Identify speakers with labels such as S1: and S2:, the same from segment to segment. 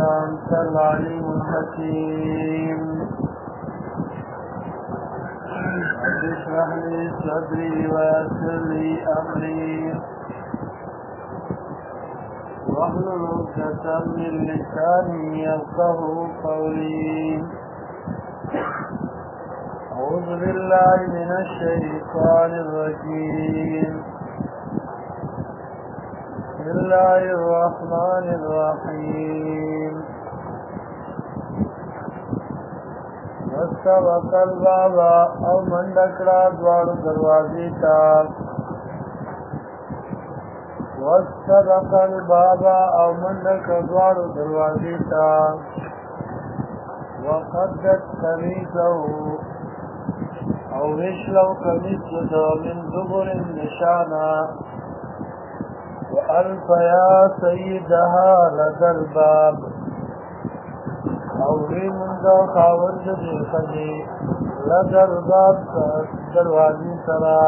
S1: أنت العليم الحكيم رب اشرح لي صدري ويسر لي أمري واحلل عقدة من لساني يفقهوا قولي أعوذ بالله من الشيطان الرجيم بسم الله الرحمن الرحيم واستبق الباب او من دکڑا دوار دروازی تا واستبق الباب او من دکڑا دوار دروازی تا وقدت قمیصه او وشلو قمیص دو من دبر نشانا وألف يا سيدها لدى الباب أولي من ذا خاوند دي خدي لدى الباب دروازي سرا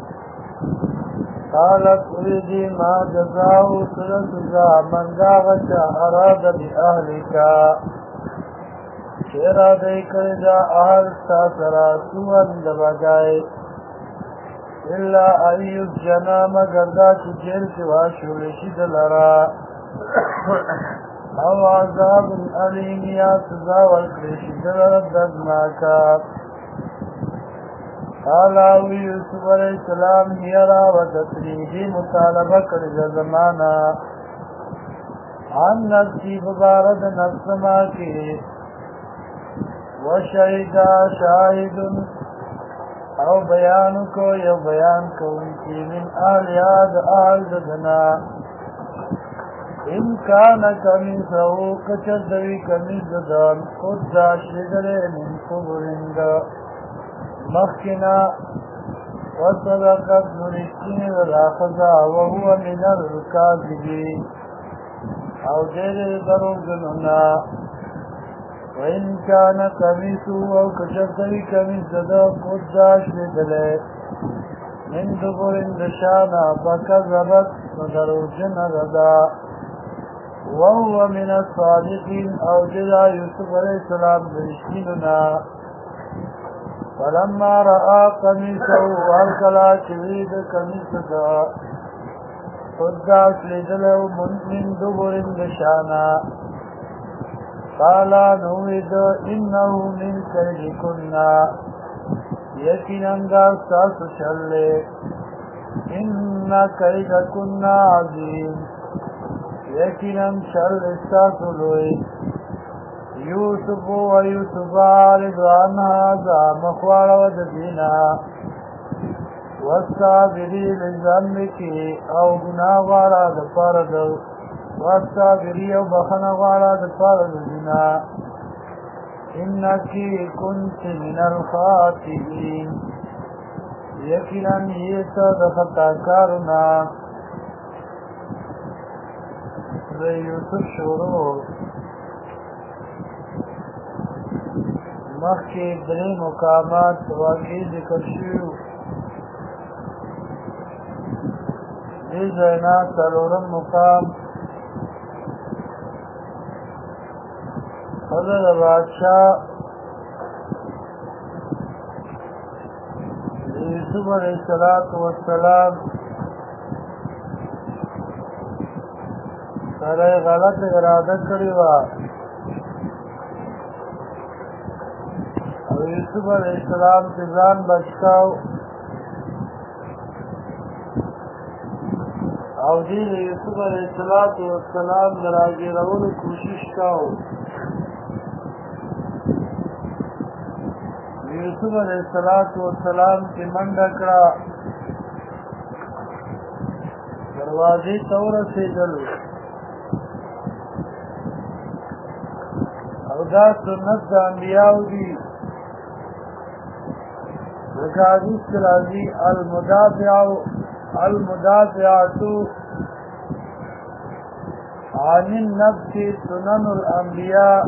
S1: قالت أريدي ما جزاء سلسزا من داغت أراد بأهلك شيرا دي كرجا أهل ساسرا سوان دبجاي إلا أن يسجنا مگر دا چی جیل کی واشولی دلرا او عذاب علیم یا سزا والکریشی دلر دردناکا قالاوی یوسف علیہ السلام نیرا و تطریحی مطالبہ کرد زمانا عن نفسی ببارد نفس ما کی وشهدا شاہد او بیان کو یو بیان کو انکی من آل یاد آل ددنا امکان کمیسو کچر دوی کمیس ددان خود داشتدر من قبرند مخکنا وصدقت مرشتین وراخزا وهو من الکاذبی او دیر درو جنونا وإن كان قميصه أو كشفتوي قميص دده قد داش لدله من دبر دشانا فكذبت فدروجن ردا وهو من الصادقين أو جدا يوسف عليه السلام برشتيننا فلما رأى قميصه وهلكلا شريد قميص ده قد داش لدله من دبر دشانا قالا نوید انہو من کیدکنا یقیناً دا ساسو شلے ان کیدکنا عظیم یقیناً شل ساسو لوئی یوسف و یوسف عارض عنها دا مخوار و ددینا والصابری لزنبکی او گناوارا دپاردو واستغفری او بخنا غواړه د پاره د زنا انکی کنت من الخاطئین یقینا یې ته د خطاکارونه د یوسف شروع مخکې درې مقامات واقع ذکر شوي دې ځای نه څلورم مقام حضرت بادشاہ یوسف علیہ السلام سره غلط اراده کړې وه او یوسف علیہ السلام چې ځان بچ کاو او دې د یوسف علیہ السلام د راګیرولو کوشش کاو یوسف علیہ السلام کی منډه کړه دروازې ته ورسېدل او دا سنت د انبیاو دي لکه حدیث کې راځي المدافعة عن النفس سنن الانبیاء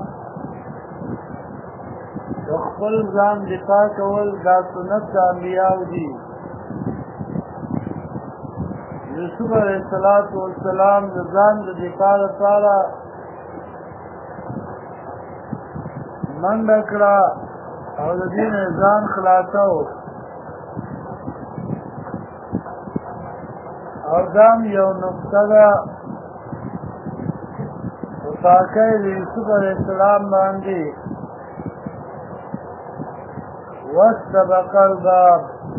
S1: خپل ځان دفاع کول دا سنت د انبیاو دي یوسف علیہ السلام د ځان د دفاع لپاره منډه کړه او د دې نه ځان خلاصو او دام یو نقطه ده په واقع د یوسف علیه السلام باندې واستبق الباب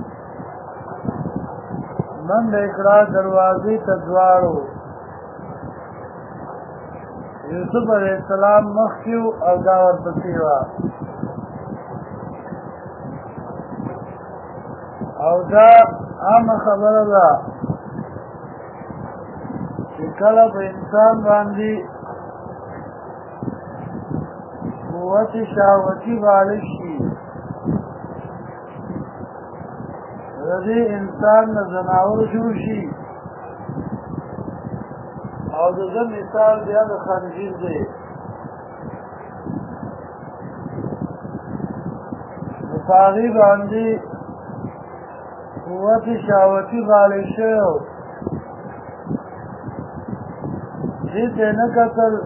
S1: منډه کړه دروازې ته دواړو یوسف علیه السلام مخکې او دا ورپسې وه او دا عامه خبره ده چې کله په انسان باندې قوت شهوتي غالب شي د دې انسان نه ځناور جوړ شي او د ده مثال بیا د خنزیر دی نو په هغې باندې قوت شهوتي غالب شوی دې ته نه کتل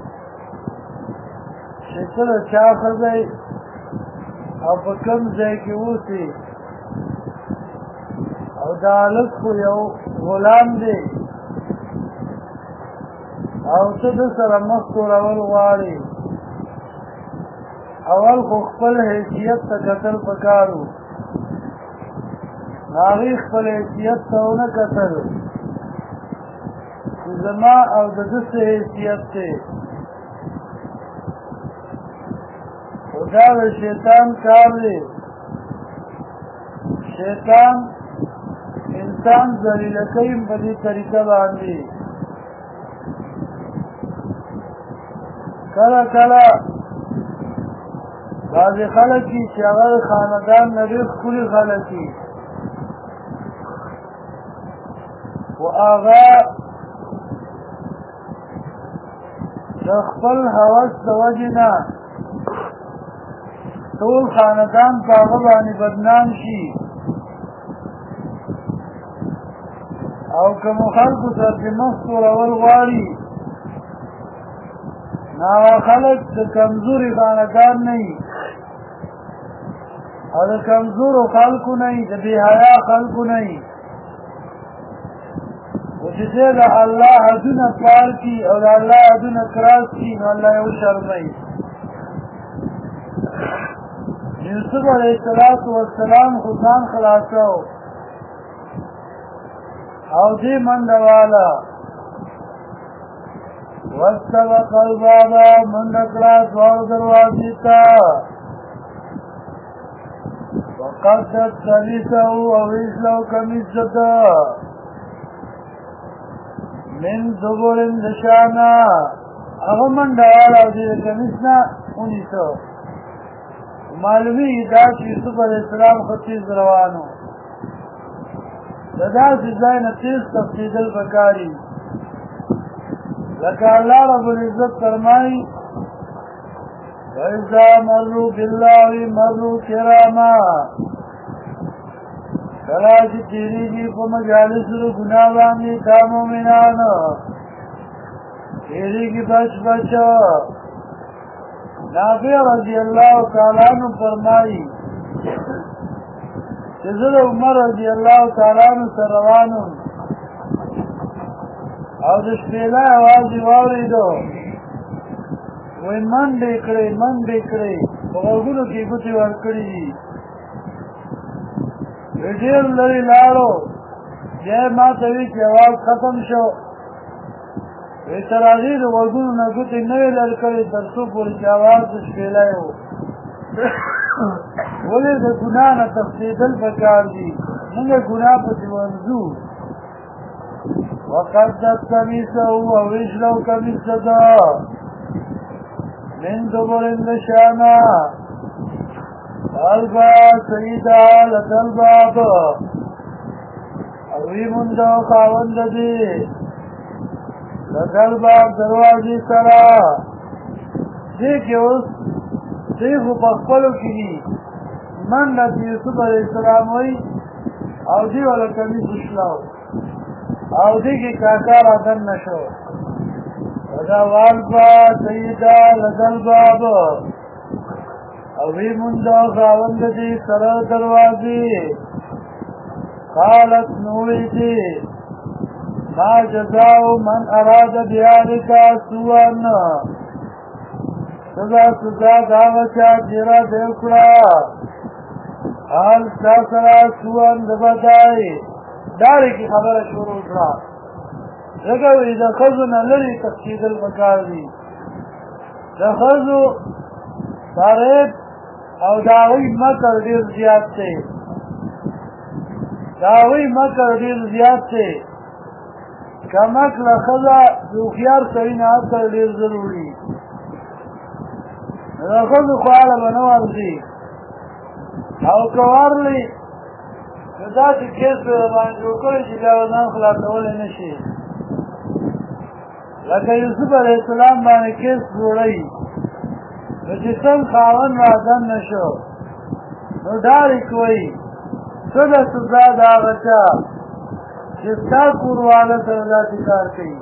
S1: چې کله چا ښځی او په کوم ځای کې اوسي او دا هلک خو یو غلام دی او ته د سره مخ تورول غواړې اول خو خپل حیثیت ته کتل پکار و هغې خپل حیثیت ته ونه کتل چې زما او د ده څه حیثیت دی خو دا د شیطان کار دی شیطان انسان ذلیله کوي په دې طریقه باندې کله کله بعضې خلک دي چې هغه د خاندان نه ډېر ښکلي خلک دي خو هغه د خپل هوس د وجې نه ټول خاندان په هغه باندې بدنام شي او که مو خلکو سره چې مخ تورول غواړي نو هغه خلک د کمزوري خاندان نه وي او د کمزورو خلکو نه وي د بېحیا خلکو نه وي خو چې دی د الله حدونه پار کړي او د الله حدونه کراس کړي نو الله یې وشرموي یوسف علیه السلام خو ځان خلاصو او دې منډه واله واستبق الباب منډه کړه دواړو دروازې ته وقدت قمیصه او ایسلو کمیس ده من دبر د شانه هغه منډه واله او دې کمیس نه ونیسه معلومي دا چې یوسف علیه السلام خو تیز روان و د داسې ځای نه تیز تښتېدل پکار وي لکه الله رب العزت فرمایي وَإِذَا مَرُّوا بِاللَّهِ مَرُّوا كِرَامًا کله چې تېرېږي په مجالسو د ګناه باندې دا مؤمنان تېرېږي بچ بچ نافع رضی الله تعالی عنہ فرمایي چې زه د عمر رضی الله تعالی عنہ سره روان وم او د شپېلۍ اواز یې واورېدو وایي منډې کړې په غوږونو کې یې ګوتې ورکړي دي وایي ډېر لرې لاړو بیا یې ما ته وایي چې اواز ختم شو وایي تر هغې د غوږونو نه ګوتې نه وې لرې کړې تر څو پورې چې اواز د شپېلۍ و ولې د ګناه نه تښتېدل پکار دي موږ ګناه پسې ورځو وقدت قمیصه او ایسلو کمیس ده من دبر د شانه البا سیده لک الباب او وی منده خاوند دی لک الباب دروازې سره دې کې اوس دې خو په خپلو کې دي منډه د یوسف علیه السلام وایي او دې والا کمیس وشلاو او دې کې کاکا را دننه شو دا والبا سیده لک الباب اوی مندا خاوند دی سر دروازی قالت نوی دی ما جزاو من اراد بیالکا سوان سزا داوچا جیرا دیوکڑا حال ساسرا سوان دبدائی داری کی خبر شروع کرا لگوی دا خزو نلری تقشید المکار دی دا خزو داریب او داوی مکر دیر زیاد تے کمک لخذا دوخیار سوین آتر دیر ضروری لخذو خوالا بنوار دی او کوار لی دا چې کیس په باندې جوړ کړی چې بیا ځان خلاصولی نه شي لکه یوسف علیه السلام باندې کیس جوړی نو چې څنګه خاوند راځن نه شو نو ډارې کوي څه ده سزا د هغه چا چې ستا کورواله سره داسې کار کوي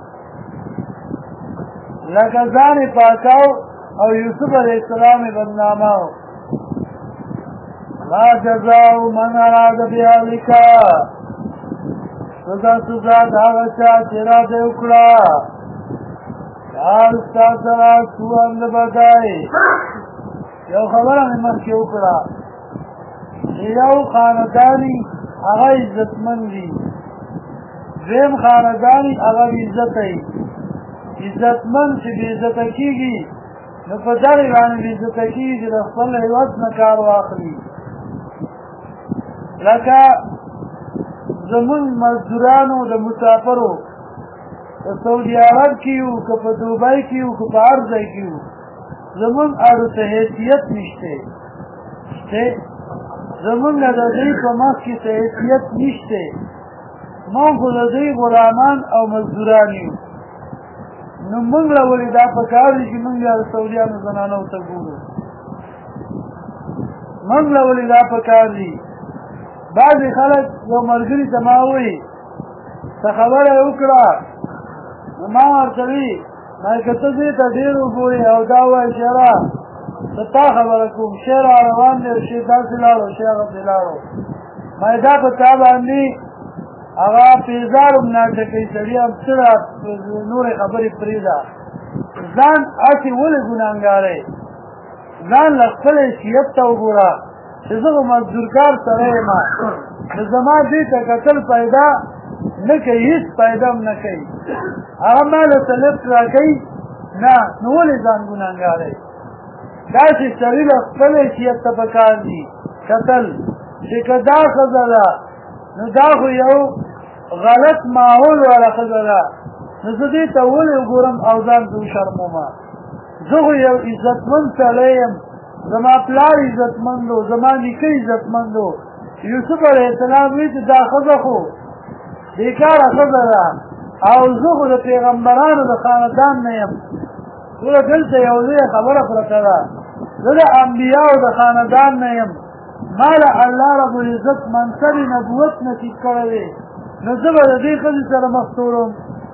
S1: لکه ځان یې پاکاو او یوسف علیه السلام یې بدناماو ما جزاو من اراد بیالکا سزا داغا چا چرا دے اکڑا حال ساسرا سوان بدائی یو خبر ہمیں من کے اکڑا یو خاندانی اغا عزت مندی زیم خاندانی اغا عزت مند چی بی عزت کی گی نو پدر ایوانی بی عزت کی گی چی رخصل حیوت نکار واخلی لکه زمون مزدورانو د مسافرو په سعودي عرب کې یو که په دوبۍ کې یو که په هر ځای کې یو زمون اړو ته حیثیت نشته زمون د دوی په مخ کې څه حیثیت نشته موږ خو د دوی غلامان او مزدوران یو نو موږ له ولې دا پکار دي چې موږ د سعودیانو زنانو ته ګورو موږ له ولې دا پکار دي بعضی خلک یو ملګري ته ما وایي څه خبره یې وکړه نو ما ورته وي ما که ته دې ته ډېر وګورې او دا وایي شیره ته تا خبره کوم شی را روان دی او شی داسې لاړو شی هغسې لاړو ما دا په تا باندې هغه پیزار هم ناټه کوي سړي هم څه ده نورې خبرې پرېږده ځان هسې ولې ګناهګارې ځان له خپل حیثیت ته وګوره چې زه خو مزدورکار سړی یم نو زما دې ته کتل پیدا نه کوي هېڅ پیدا هم نه کوي هغه ما له څه لفټ راکوي نه نو ولې ځان ګناهګاروئ داسې سړي له خپل حیثیت ته پکار دي کتل چې که دا ښځه ده نو دا خو یو غلط ماحول والا ښځه ده نو زه دې ته ولې وګورم او ځان ته وشرمومه زه خو یو عزتمند سړی یم زما پلار عزتمندو زما نیکه عزتمندو یوسف علیه السلام وی چې دا ښځه خو بیکاره ښځه ده او زه خو د پیغمبرانو د خاندان نه یم ټوله دلته یو لویه خبره پرته ده زه د انبیاو د خاندان نه یم ما له الله رب العزت منصب نبوت نصیب کړی دی نو زه به د دې ښځې سره مخ تورم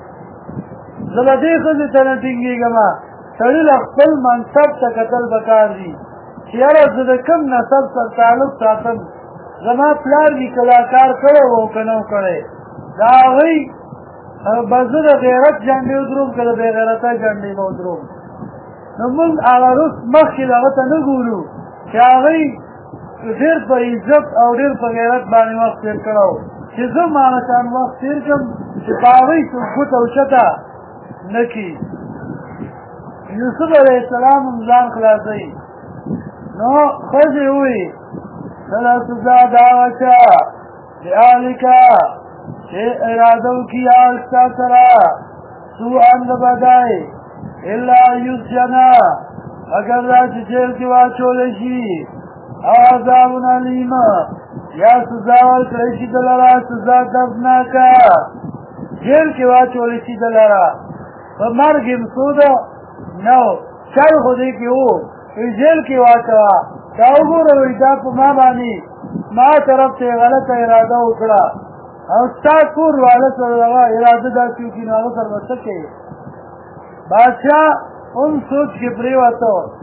S1: زه به دې ښځې ته نه ټینګېږم سړي له خپل منصب ته کتل پکار دي چې یاره زه د کوم نسب سره تعلق ساتم زما پلار دې که دا کار کړی و او که نه و کړی د هغوی به زه د غیرت جنډې ودروم که د بې غیرته جنډې به ودروم نو موږ هغه روس مخکې دغه ته نه ګورو چې هغوی ډېر په عزت او ډېر په غیرت باندې وخت تېر کړی و چې زه مانسان وخت تېر کړم چې په هغوی څوک ګوته اوچته نه کړي یوسف علیه السلام هم ځان خلاصوي نو ښځې ووایي سله سزا د هغه چا بهالکه چې اراده وکړي هغه ستا سره سوءا د بدۍ الا یسجنه مګر دا چې جیل کې واچولی شي او عذاب علیم یا سزا ورکړی شي د لره سزا دردناکه جیل کې واچولی شي د لره په مرګ یې مسوده نو چل خو دې کې و جیل کې واچوه دا وګوره وایي دا په ما باندې ما طرف ته یې غلطه اراده وکړه او ستا کور والا سره دغه اراده داسې وکړي نو هغه سره به څه کوې بادشاه هم سوچ کې پرېوته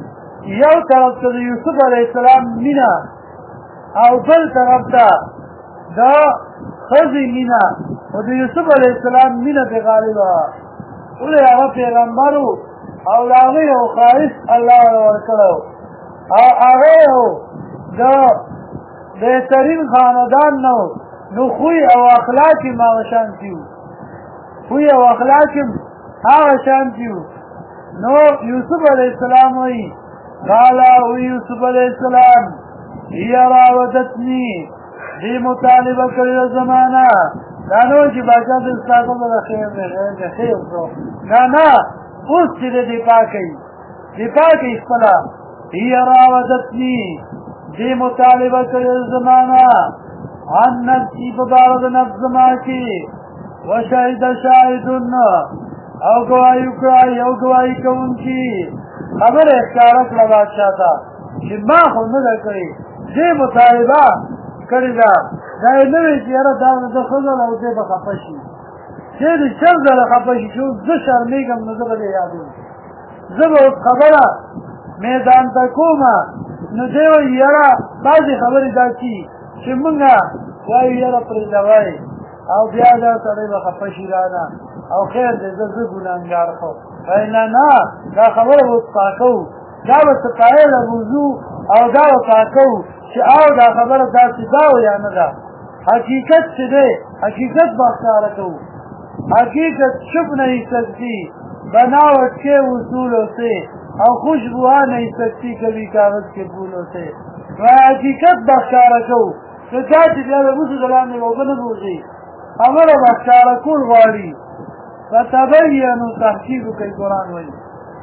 S1: یو طرف ته د یوسف علیه السلام مینه او بل طرف ته د ښځې مینه خو د یوسف علیه السلام مینه پرې غالبه وه ولې هغه پیغمبر و او د هغې یو ښایست الله ورکړی او هغه یو د بهترین خاندان نه نو خوی او اخلاق یې هغه شانتي وو خوی او اخلاق یې هغه شانتي وو نو یوسف علیه السلام وایي قال یوسف علیه السلام هي راودتني دې مطالبه کړې ده زمانه دا نو چې باچا د ستاسو د خیر وکړو نه اوس چې دفاع کوي دفاع کوي خپله هي راودتني دې مطالبه کړې ده زمانه عن نفسي په باره د نفس زما کې وشهد شاهد او ګواهي وکړه یو ګواهي کوونکي خبره ښکاره کړه بادشاه ته چې ما خو نه ده کړې دې مطالبه کړې ده دا یې نه وي چې یاره دا د ښځه او دې به خفه شي چې دې شل ځله خفه شي چې اوس زه شرمېږم نو زه به دې یادوم زه به اوس خبره میدان ته کومه نو دی وایي یاره بعضې خبرې دا چي چې مونږ وایو یاره پرېږدوئ او بیا دا سړی به خفه شي رانه او خیر دی زه ګناهګار خو وایي نه دا خبره به اوس پاکوو دا به څه قایله بوځو او دا به پاکوو چې او دا خبره داسې دا و یا نه ده حقیقت چې دی حقیقت به ښکاره کوو حقیقت چپ نہیں سکتی بناوٹ کے اصولوں سے اور خوشبوا نہیں سکتی کبھی کاغذ کے پھولوں سے حقیقت بخشارہ کو تو چاہتی بیا به موږ ځلانې اوبه نه بوځي خبره بخشاره کول غواړي فتبینو تحقیق کوي قرآن وایي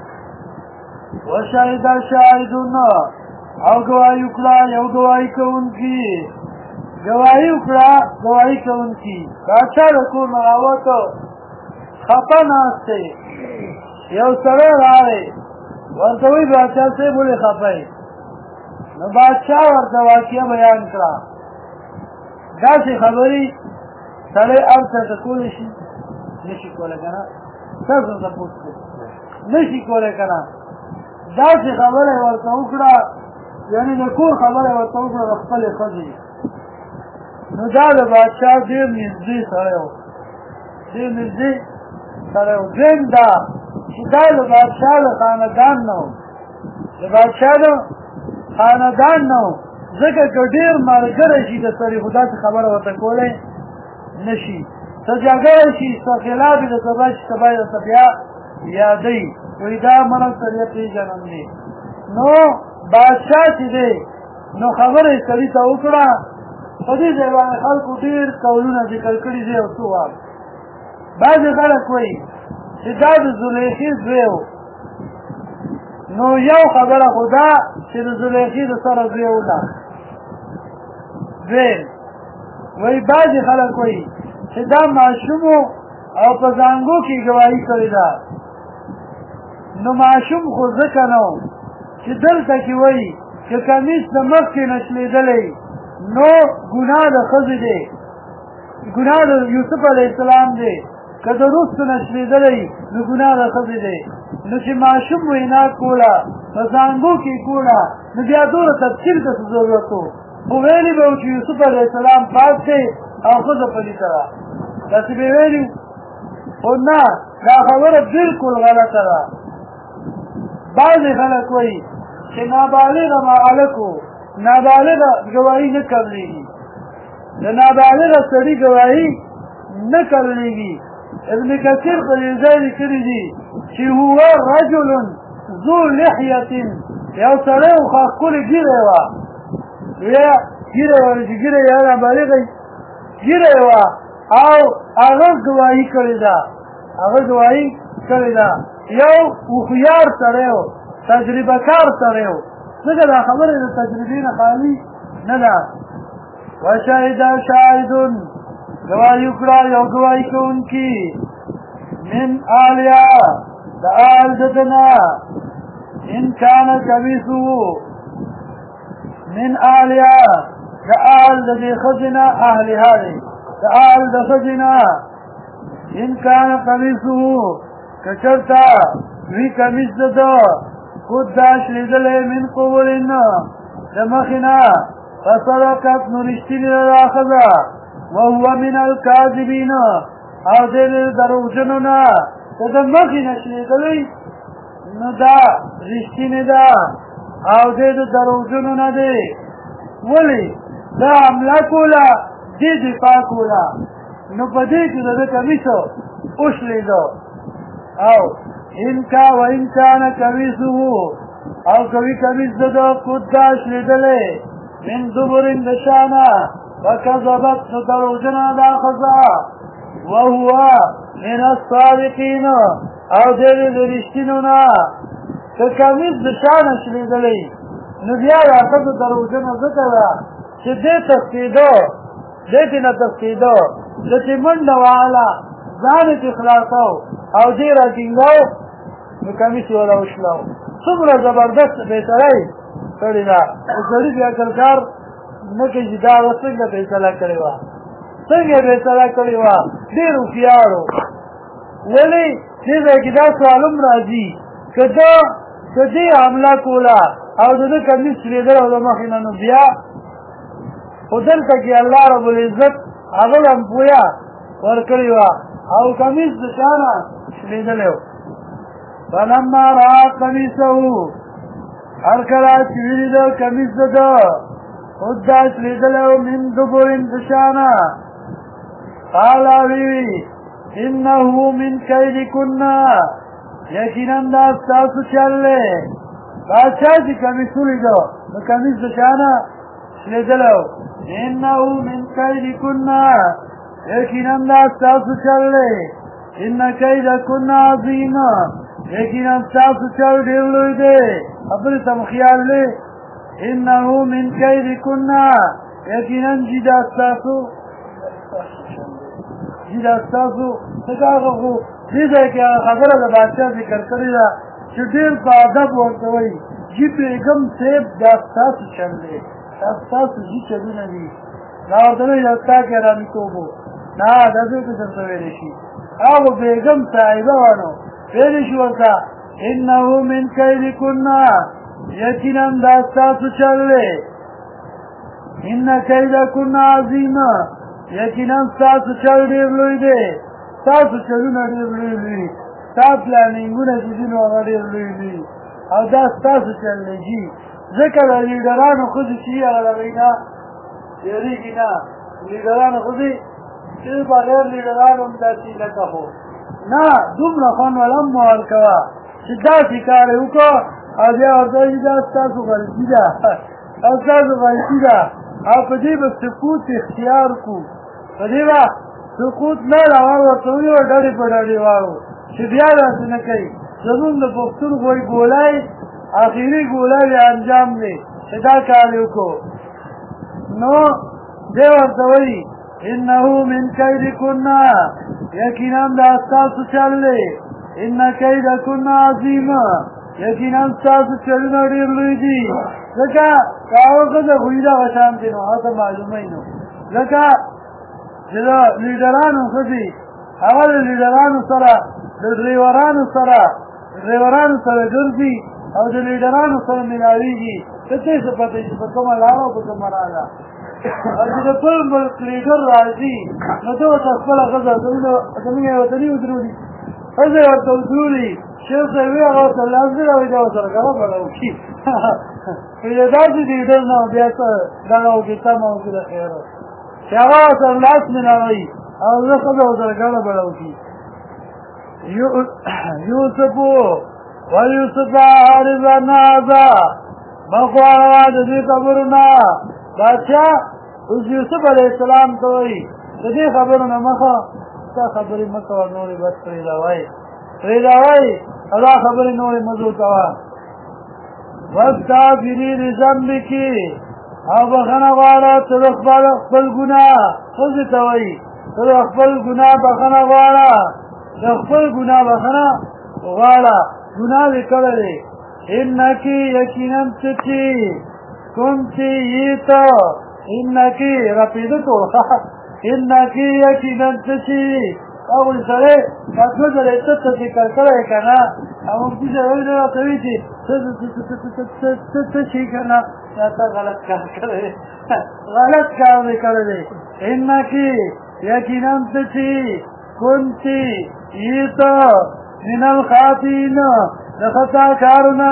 S1: وشهد شاهدون او ګواهي وکړه یو ګواهي کوونکي ګواهي وکړه ګواهي کوونکي باچا د کور نه راووتو خفه ناست دی یو سړی راغی ورته وایي باچا صاحب ولې خفه یې نو باچا ورته واقعه بیان کړه داسې خبرې سړی هر څه ته کولی شي نشي کولی که نه تاسو تپوس کړئ نشي کولی که نه داسې خبره یې ورته وکړه یعنې د کور خبره یې ورته وکړه د خپلې ښځې نو دا د بادشاه ډېر نږدې سړی و ډېر نږدې سړی و دویم دا چې دا د بادشاه د خاندان نه و د بادشاه د خاندان نه و ځکه که ډېر ملګری شي د سړي خو داسې خبره ورته کولی نه شي څه جګړه شي څه خلاف یې د سبا چې سبا یې درته بیا یادوي وایي دا مرګ سړی پېژنم دی نو بادشاه چې دی نو خبره یې سړي ته وکړه په دې ځای باندې خلکو ډېر قولونه ذکر کړي دي او څه وایي بعضې خلک وایي چې دا د زلیخې زوی و نو یو خبره خو دا چې د زلیخې د سره زوی وله دویم وایي بعضې خلک وایي چې دا ماشوم او په زانګو کې ګواهي کړې ده نو ماشوم خو ځکه نه و چې دلته کې وایي چې کمیس د مخکې نشلېدلی نو ګناه د ښځې دی ګناه د یوسف علیه السلام دی که د وروستو نشلېدلی نو ګناه د ښځې دی نو چې ماشوم وینا کوله په زانګو کې کوله نو بیا دومره تفصیل ته څه ضرورت و خو ویلي به و چې یوسف علیه السلام پاک دی او ښځه پلیته ده داسې به ویلي خو نه دا خبره بلکل غلطه ده بعضې خلک وایي چې نابالغه مالک و نابالغه ګواهي نه قبلېږي د نابالغه سړي ګواهي نه قبلېږي ابن کثیر په دې ځای لیکلي دي چې هو رجل ذو لحیة یو سړی و خو ښکلې ږیره وه یا ږیره وه چې ږیره یا نابالغه ږیره یې وه او هغه ګواهي کړې ده هغه ګواهي کړې ده یو هوښیار سړی و تجربه کار سړی و ځکه دا خبره د تجربې نه خالي نه ده وشهد شاهد ګواهي وکړه یو ګواهي کوونکي من آلیا د آل د ده نه ان کان کمیسو من آلیا د آل د دې ښځې نه اهلها دی د آل د ښځې نه ان کان کمیسو که چېرته وي کمیس د ده قداش لیدلې من قبولن دمخنا فصدقت نرشتنی راخذا وهو من الكاذبين او دې دروغجنونا دمخنا لیدلې نو دا رشتنی دا او دې دروغجنونا دی ولی دا عمله کوله دې دفاع کوله نو په دې کې د کمیسو اوښلیدو او انکا و انکان کمیسو او کوي کمیس د قداش لیدلې من دبرین دشانا وکذبت نو دروغجنه دا ښځه وهو من الصادقین او دې د رښتینو نه که کمیس دشانه لیدلې نو بیا دا ښځه دروغجنه ځکه ده چې دې تفقیدو دې نه تفقیدو چې منډه واله ځان کې خلاصو او دې را ټینګاو نو کمیس ولا وشلو څومره زبردست بهتري کړی دا سړي بیا کار نه کوي دا څنګه فیصله کړی و څنګه فیصله کړی و ډېر هوښیارو ولې چې دا سوالم راځي کدی حمله کوله او د کمیس لیدل او د مخې نه نو بیا خو دلته کې الله رب العزت هغه هم پویا ورکړی وه او کمیس د شانه لیدلی و فلما رأى قمیصه هر کله چې ولیده کمیس د ده قداش لیدلی و من دبر د شانه قال ویوي انه من کیدکن یقینا دا ستاسو چل دی بادشاه چې کمیس ولیده نو کمیس د شانه لیدلی و انه من کیدکن یقینا دا ستاسو چل دی ان کیدکن عظیم یقینا ستاسو چل ډېر لوی دی خبرې ته مو خیال دی انه من کیدکن یقینا چې دا ستاسو څنګه هغه خو دې ځای کې خبره د بادشاه ذکر کړې ده چې ډېر په ادب ورته وایي چې بیګم صاحب دا ستاسو چل دی دا ستاسو چې چلونه دي دا ورته وایي دا ستا کې حرامیتوب و نه دا څه ته درته ویلی شي هغه بیګم صاحبه وانو ویلی شي ورته انه من کیدکن یقینا دا ستاسو چل دی ان کیدکن عظیم یقینا ستاسو چل ډېر لوی دی ستاسو چلونه ډېر لوی دي ستا پلانینګونه چې دي نو هغه ډېر لوی دي او دا ستاسو چل دی جي ځکه د لیډرانو ښځې چې وي هغه دغوی نه تېرېږي نه لیډرانو ښځې چې بغیر لیډرانو هم داسې لکه خو نه دومره خوند ولا هم مه ورکوه چې داسې کار یې وکړو او بیا ورته وایي دا ستاسو غلطي ده او ستاسو غلطي ده او په دې به سکوت اختیار کړو په دې به سکوت نه راوړو ورته ویو ډډې په ډډې واړو چې بیا داسې نه کوي زمونږ د پښتون غوی ګولای آخري ګولای انجام دی چې دا کار یې وکړو نو دی ورته وایي انه من کیدکن یقینا دا ستاسو چل دی ان کیدکن عظیم یقینا ستاسو چلونه ډېر لوی دي ځکه که هغه ښځه خوی دغه شانتې نو هغه ته معلوموي نو ځکه چې د لیډرانو ښځې هغه د لیډرانو سره د ډریورانو سره ګرځي او د لیډرانو سره ملاویږي ته څه څه پته چې په کومه لاره او په کومه راله او چې د بل ملک لیډر راځي نو ته ورته خپله ښځه زموږ یې وطني ودرولي ښځه یې ورته ودرولي شیخ صاحب وي هغه ورته لاس دی راوړي دا ورسره غلا بلا وکړي وایي داسې لیډر نه بیا څه دغه وکړي تمه وکړي د خیره چې هغه ورسره لاس ملاووي او زه ښځه ورسره ګاډه بله وکړي یوسف ویوسف عارضا هذا مخواړه د دې خبرو نه بادشاه اوس یوسف علیه السلام ته وایي د دې خبرو نه مخه ستا خبرې مه کوه نورې بس پرېږدوئ او دا خبرې نورې مه زوتوه واستغفري لذنبک او بخښنه غواړه ته د خپل ګناه ښځې ته وایي ته د خپل ګناه بخښنه غواړه د خپل ګناه بخښنه غواړه ګناه دې کړی دی انکې یقینا ته چې کنتې یې ته انکې راپېده تو انکې یقینا ته چې هغوی سړی دا دوه ځله یې ته ذکر کړی که نه او مفتي صاحب وایي دا راته وایي چې شي کنه تا غلط کار کړی غلط کار دې کړی دی انکی یقینا ته چې كنتی ایتا من الخاطئین د خطا کارونه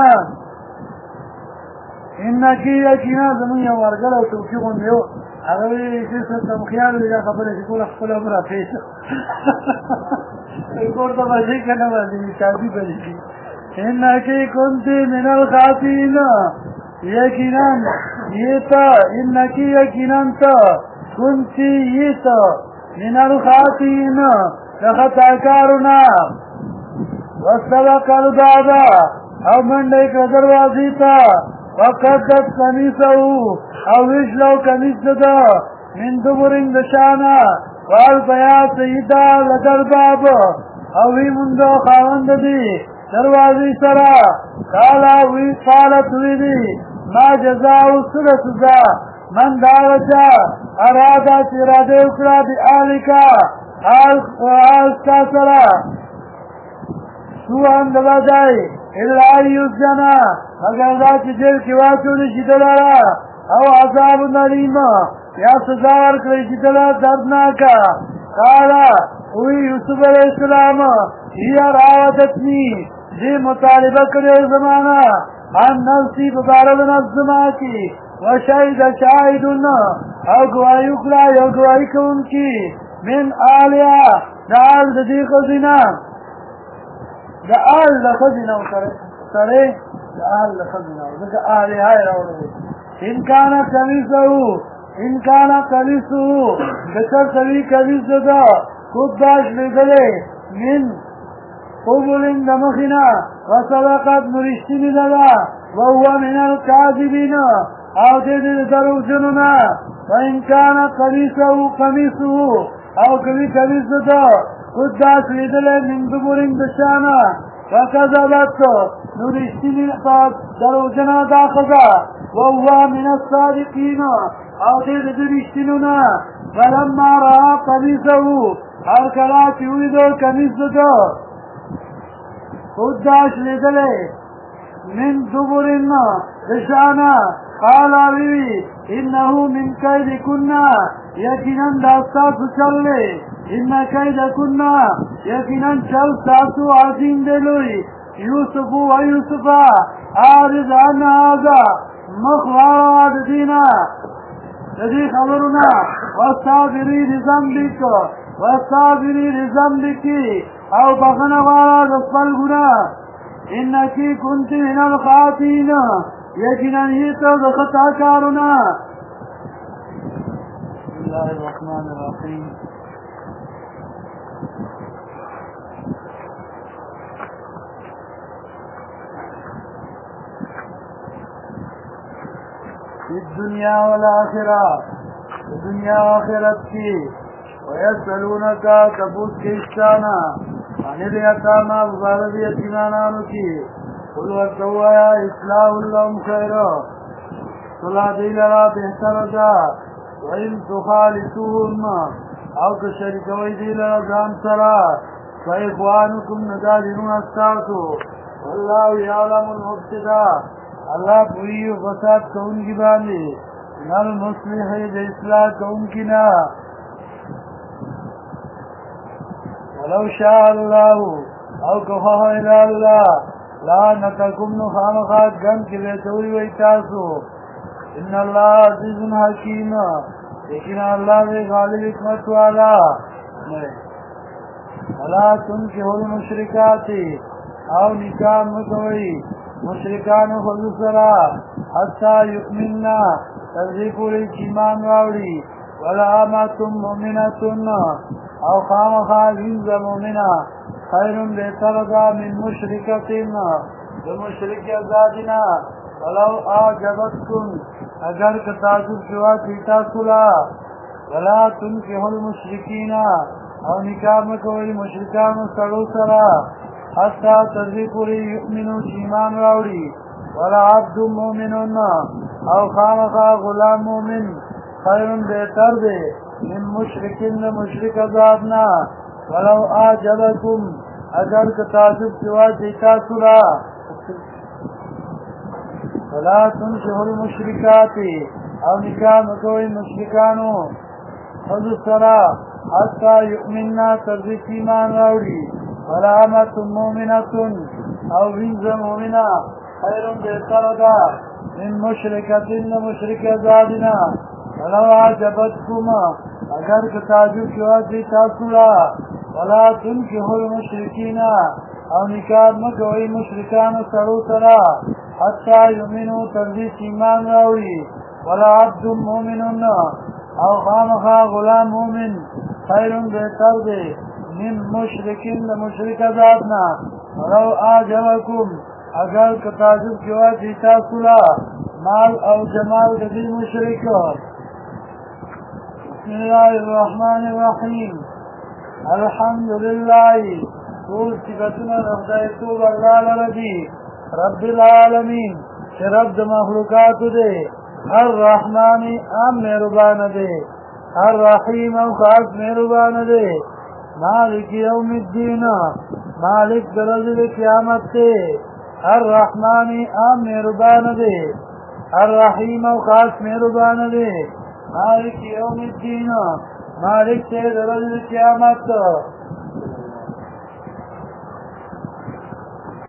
S1: انکی یقینا زمون یو ورګل او توفیق یو هغه چې څه تم خیال لري خبره چې ټول خپل امر افیش ورته باندې کنه باندې شادي باندې انکی کنتی من الخاطئین یقینا ایتا انکی یقینا تا کنتی ایتا من الخاطئین لخطا کارنا واستبق الباب او منډه کړه دروازې ته وقدت قمیصه او وشلو قمیص ده من دبرین دشانا والبیا سیدا لدر باب او وی مندو خاوند دی دروازې سره قالت وی دی ما جزاء سزا من داوچا ارادا چې اراده وکړه د آلکا آل ساسرا سوان دبادای الا یوزنا مگر دا چې جیل کې واچول شي دلاره او عذاب نریم یا سزا ورکړي شي دلاره دردناکه قال وی یوسف علیہ السلام هي راودتنی دې مطالبه کړې زمانہ ان نفسي ببارد نفسما کی وشهد شاهدون او گواهی وکړه یو گواهی کوونکی من آلیا دال د دې خزینه د آل د خزینه سره د آل د خزینه دغه آلیا راوړل ان کان قمیصه بشر سوی قمیص ده خودداش لګلې من قبولن دمخنا وصدقت مرشتنی دلا وهو من الكاذبین او دې درو جنونا وان کان قمیصه او کمی قمیص ده خودداش لګلې من دبورین دشانا وكذبت نرشتنی درو جنا داخذا وهو من الصادقین او دې درشتنونا فلما رأى قمیصه او کلا چې ولیدو قمیص ده خودداش لګلې من دبرن دشانا قال وی انه من کید کنا یقینا داستا چلے ان کید کنا یقینا چل تاسو عظیم دلوی یوسف و یوسف عارض عن هذا مخواد دینا دې خبرونه واستغفری لذنبک او بخنه والا د خپل ګناه انکی كنت من الخاطئین یقینا ته د خطا کارونه بسم الله الرحمن الرحیم فی الدنیا والآخرہ دنیا و آخرت کی ويسألونك تبوس كيشتانا عن اليتامى ببارد يتيمانانو کی قل ورتوایا اصلاح اللهم خيرا صلاح دی لرا بہتر دا وإن تخالصوهم او کشرکوی دی لرا جان سرا فإخوانكم ندادنون استاسو والله يعلم المبتدا اللہ پوری فساد کون کی باندی نل مصلح دی اصلاح کون کی نا ولو شاء الله او کفاه الى الله لا نتکم نخامخات گم کی بیتوری ویتاسو ان اللہ عزیز حکیم لیکن اللہ دے غالب حکمت والا ولا تنکحوا المشرکات او نکاح مکوئی مشرکان خود سرا حتی یؤمننا ترجی پوری ایمان راوڑی ولا اماتم مؤمنتن او خامخا وینز مومنه خیرون بهتر ده من مشرکتین د مشرک ازادینا ولو اعجبتکم اگر که تعجب شوا کی تاسو لا ولا تنکحوا المشرکین او نکاح مکوئ مشرکانو سړو سره حتی ترجی پوری یؤمنو ایمان راوړي ولا عبد مؤمنون او خامخا غلام مؤمن خیرون بهتر ده من مشرکین مشرک ازادنا ولو اعجبکم اگر که تعجب سوا دیتا سورا ولا تنكحوا المشركات او نکاح مکوئ مشرکانو خذ الصلاة حتى يؤمننا تربیت ایمان راوڑی ولا امت مومنة او وینز مومنہ خیر بہتر دا من مشرکت مشرک زادنا ولو عجبتكم اگر کتاجب کیواتی تاثرا ولا تنكحوا المشرکین او نکاح مکوئی مشرکان سرو سرا حتی یؤمنوا تربیت ایمان راوڑی ولا عبد مومن او خامخا غلام مومن خیر بہتر دے من مشرکین مشرک ذاتنا ولو آجبکم اگر کتاجب کیواتی تاثرا مال او جمال دی مشرک. بسم اللہ الرحمن الرحیم الحمد للہ طول صفتنا رفضائتوب اللہ لردی رب العالمین چه رب مخلوقات دے الرحمن ام مہربان دے الرحیم او خاص مہربان دے مالک یوم الدین مالک درجل قیامت دے الرحمن ام مہربان دے الرحیم او خاص مہربان دے مالک یوم الدین مالک سے درجل قیامت